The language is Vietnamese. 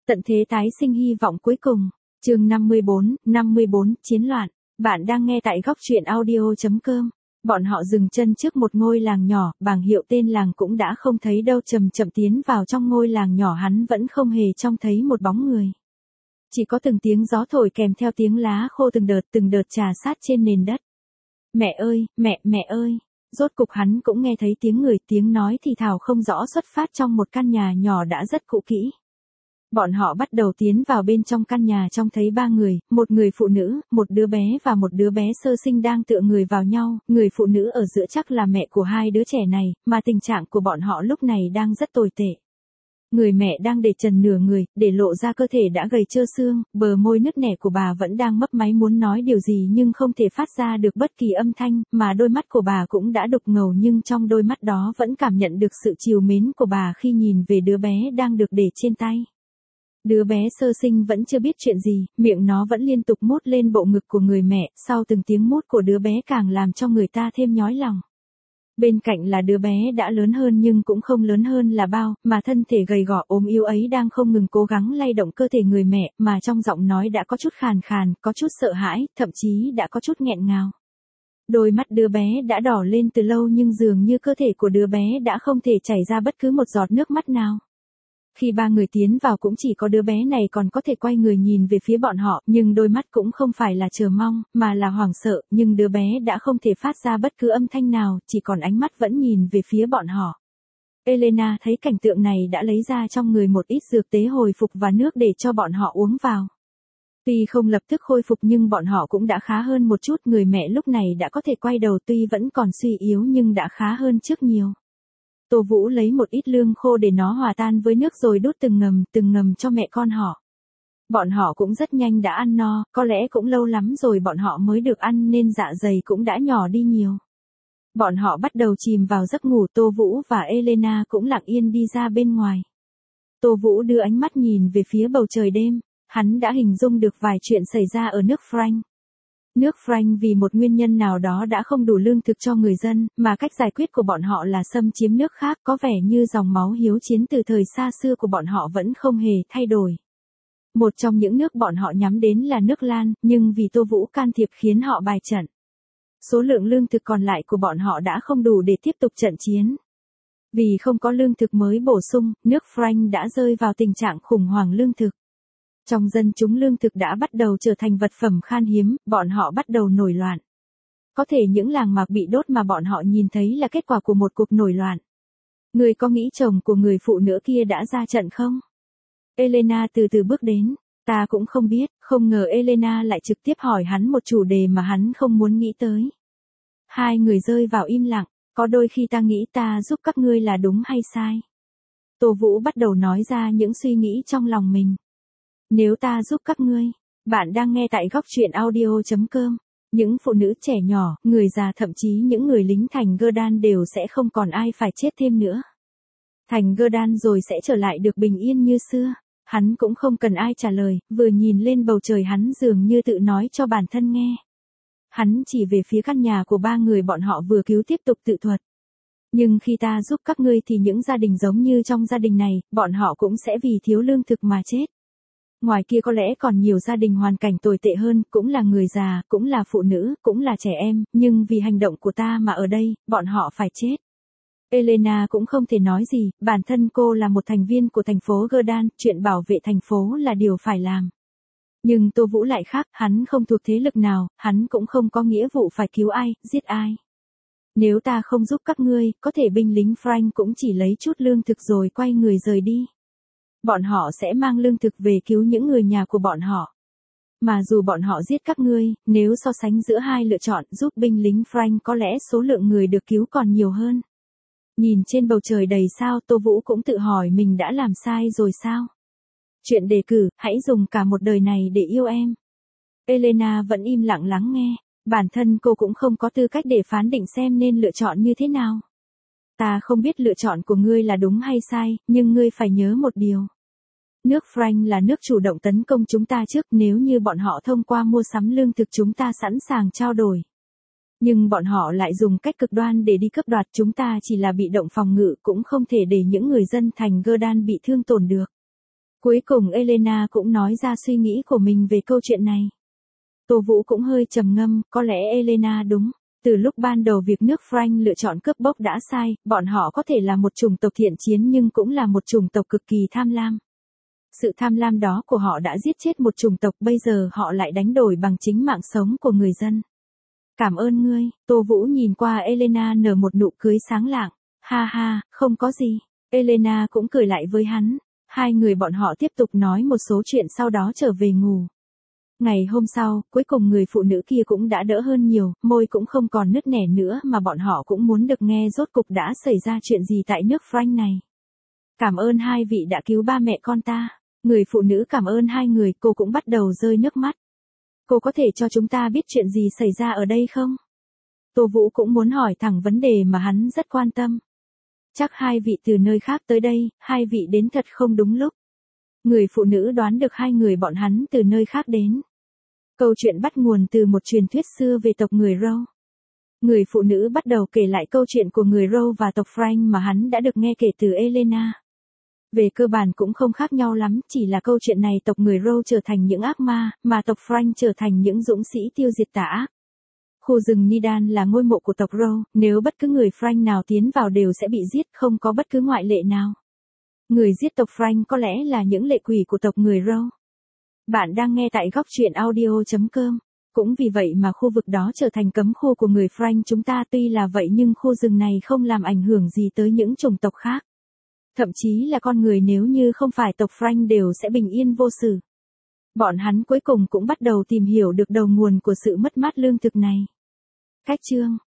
Tận thế tái sinh hy vọng cuối cùng. Chương 54, chiến loạn. Bạn đang nghe tại góc truyện audio.com. Bọn họ dừng chân trước một ngôi làng nhỏ, bảng hiệu tên làng cũng đã không thấy đâu, chậm chậm tiến vào trong ngôi làng nhỏ, hắn vẫn không hề trông thấy một bóng người. Chỉ có từng tiếng gió thổi kèm theo tiếng lá khô từng đợt trà sát trên nền đất. Mẹ ơi, mẹ ơi. Rốt cục hắn cũng nghe thấy tiếng người, tiếng nói thì thào không rõ xuất phát trong một căn nhà nhỏ đã rất cũ kỹ. Bọn họ bắt đầu tiến vào bên trong căn nhà, trông thấy ba người, một người phụ nữ, một đứa bé và một đứa bé sơ sinh đang tựa người vào nhau. Người phụ nữ ở giữa chắc là mẹ của hai đứa trẻ này, mà tình trạng của bọn họ lúc này đang rất tồi tệ. Người mẹ đang để trần nửa người, để lộ ra cơ thể đã gầy trơ xương, bờ môi nứt nẻ của bà vẫn đang mấp máy muốn nói điều gì nhưng không thể phát ra được bất kỳ âm thanh, mà đôi mắt của bà cũng đã đục ngầu, nhưng trong đôi mắt đó vẫn cảm nhận được sự trìu mến của bà khi nhìn về đứa bé đang được để trên tay. Đứa bé sơ sinh vẫn chưa biết chuyện gì, miệng nó vẫn liên tục mút lên bộ ngực của người mẹ, sau từng tiếng mút của đứa bé càng làm cho người ta thêm nhói lòng. Bên cạnh là đứa bé đã lớn hơn nhưng cũng không lớn hơn là bao, mà thân thể gầy gò ốm yếu ấy đang không ngừng cố gắng lay động cơ thể người mẹ, mà trong giọng nói đã có chút khàn khàn, có chút sợ hãi, thậm chí đã có chút nghẹn ngào. Đôi mắt đứa bé đã đỏ lên từ lâu nhưng dường như cơ thể của đứa bé đã không thể chảy ra bất cứ một giọt nước mắt nào. Khi ba người tiến vào cũng chỉ có đứa bé này còn có thể quay người nhìn về phía bọn họ, nhưng đôi mắt cũng không phải là chờ mong, mà là hoảng sợ, nhưng đứa bé đã không thể phát ra bất cứ âm thanh nào, chỉ còn ánh mắt vẫn nhìn về phía bọn họ. Elena thấy cảnh tượng này đã lấy ra trong người một ít dược tế hồi phục và nước để cho bọn họ uống vào. Tuy không lập tức khôi phục nhưng bọn họ cũng đã khá hơn một chút, người mẹ lúc này đã có thể quay đầu, tuy vẫn còn suy yếu nhưng đã khá hơn trước nhiều. Tô Vũ lấy một ít lương khô để nó hòa tan với nước rồi đút từng ngầm cho mẹ con họ. Bọn họ cũng rất nhanh đã ăn no, có lẽ cũng lâu lắm rồi bọn họ mới được ăn nên dạ dày cũng đã nhỏ đi nhiều. Bọn họ bắt đầu chìm vào giấc ngủ, Tô Vũ và Elena cũng lặng yên đi ra bên ngoài. Tô Vũ đưa ánh mắt nhìn về phía bầu trời đêm, hắn đã hình dung được vài chuyện xảy ra ở nước France. Nước France vì một nguyên nhân nào đó đã không đủ lương thực cho người dân, mà cách giải quyết của bọn họ là xâm chiếm nước khác, có vẻ như dòng máu hiếu chiến từ thời xa xưa của bọn họ vẫn không hề thay đổi. Một trong những nước bọn họ nhắm đến là nước Lan, nhưng vì Tô Vũ can thiệp khiến họ bài trận. Số lượng lương thực còn lại của bọn họ đã không đủ để tiếp tục trận chiến. Vì không có lương thực mới bổ sung, nước France đã rơi vào tình trạng khủng hoảng lương thực. Trong dân chúng lương thực đã bắt đầu trở thành vật phẩm khan hiếm, bọn họ bắt đầu nổi loạn. Có thể những làng mạc bị đốt mà bọn họ nhìn thấy là kết quả của một cuộc nổi loạn. Người có nghĩ chồng của người phụ nữ kia đã ra trận không? Elena từ từ bước đến. Ta cũng không biết, không ngờ Elena lại trực tiếp hỏi hắn một chủ đề mà hắn không muốn nghĩ tới. Hai người rơi vào im lặng, có đôi khi ta nghĩ ta giúp các ngươi là đúng hay sai. Tô Vũ bắt đầu nói ra những suy nghĩ trong lòng mình. Nếu ta giúp các ngươi, bạn đang nghe tại góc truyện audio.com. Những phụ nữ trẻ nhỏ, người già, thậm chí những người lính thành Gurdan đều sẽ không còn ai phải chết thêm nữa. Thành Gurdan rồi sẽ trở lại được bình yên như xưa. Hắn cũng không cần ai trả lời, vừa nhìn lên bầu trời hắn dường như tự nói cho bản thân nghe. Hắn chỉ về phía căn nhà của ba người bọn họ vừa cứu tiếp tục tự thuật. Nhưng khi ta giúp các ngươi thì những gia đình giống như trong gia đình này, bọn họ cũng sẽ vì thiếu lương thực mà chết. Ngoài kia có lẽ còn nhiều gia đình hoàn cảnh tồi tệ hơn, cũng là người già, cũng là phụ nữ, cũng là trẻ em, nhưng vì hành động của ta mà ở đây, bọn họ phải chết. Elena cũng không thể nói gì, bản thân cô là một thành viên của thành phố Gurdan, chuyện bảo vệ thành phố là điều phải làm. Nhưng Tô Vũ lại khác, hắn không thuộc thế lực nào, hắn cũng không có nghĩa vụ phải cứu ai, giết ai. Nếu ta không giúp các ngươi, có thể binh lính France cũng chỉ lấy chút lương thực rồi quay người rời đi. Bọn họ sẽ mang lương thực về cứu những người nhà của bọn họ. Mà dù bọn họ giết các ngươi, nếu so sánh giữa hai lựa chọn giúp binh lính France có lẽ số lượng người được cứu còn nhiều hơn. Nhìn trên bầu trời đầy sao, Tô Vũ cũng tự hỏi mình đã làm sai rồi sao? Chuyện đề cử, hãy dùng cả một đời này để yêu em. Elena vẫn im lặng lắng nghe, bản thân cô cũng không có tư cách để phán định xem nên lựa chọn như thế nào. Ta không biết lựa chọn của ngươi là đúng hay sai, nhưng ngươi phải nhớ một điều. Nước France là nước chủ động tấn công chúng ta trước, nếu như bọn họ thông qua mua sắm lương thực chúng ta sẵn sàng trao đổi. Nhưng bọn họ lại dùng cách cực đoan để đi cướp đoạt, chúng ta chỉ là bị động phòng ngự, cũng không thể để những người dân thành Gurdan bị thương tổn được. Cuối cùng Elena cũng nói ra suy nghĩ của mình về câu chuyện này. Tô Vũ cũng hơi trầm ngâm, có lẽ Elena đúng. Từ lúc ban đầu việc nước Frank lựa chọn cướp bóc đã sai, bọn họ có thể là một chủng tộc thiện chiến nhưng cũng là một chủng tộc cực kỳ tham lam. Sự tham lam đó của họ đã giết chết một chủng tộc, bây giờ họ lại đánh đổi bằng chính mạng sống của người dân. Cảm ơn ngươi, Tô Vũ nhìn qua Elena nở một nụ cười sáng lạng. Ha ha, không có gì. Elena cũng cười lại với hắn. Hai người bọn họ tiếp tục nói một số chuyện sau đó trở về ngủ. Ngày hôm sau, cuối cùng người phụ nữ kia cũng đã đỡ hơn nhiều, môi cũng không còn nứt nẻ nữa mà bọn họ cũng muốn được nghe rốt cục đã xảy ra chuyện gì tại nước Frank này. Cảm ơn hai vị đã cứu ba mẹ con ta. Người phụ nữ cảm ơn hai người, cô cũng bắt đầu rơi nước mắt. Cô có thể cho chúng ta biết chuyện gì xảy ra ở đây không? Tô Vũ cũng muốn hỏi thẳng vấn đề mà hắn rất quan tâm. Chắc hai vị từ nơi khác tới đây, hai vị đến thật không đúng lúc. Người phụ nữ đoán được hai người bọn hắn từ nơi khác đến. Câu chuyện bắt nguồn từ một truyền thuyết xưa về tộc người Row. Người phụ nữ bắt đầu kể lại câu chuyện của người Row và tộc Frank mà hắn đã được nghe kể từ Elena. Về cơ bản cũng không khác nhau lắm, chỉ là câu chuyện này tộc người Row trở thành những ác ma, mà tộc Frank trở thành những dũng sĩ tiêu diệt tà ác. Khu rừng Nidan là ngôi mộ của tộc Row, nếu bất cứ người Frank nào tiến vào đều sẽ bị giết, không có bất cứ ngoại lệ nào. Người giết tộc Frank có lẽ là những lệ quỷ của tộc người Row. Bạn đang nghe tại góc truyện audio.com. Cũng vì vậy mà khu vực đó trở thành cấm khu của người Frank chúng ta, tuy là vậy nhưng khu rừng này không làm ảnh hưởng gì tới những chủng tộc khác. Thậm chí là con người nếu như không phải tộc Frank đều sẽ bình yên vô sự. Bọn hắn cuối cùng cũng bắt đầu tìm hiểu được đầu nguồn của sự mất mát lương thực này. Cách chương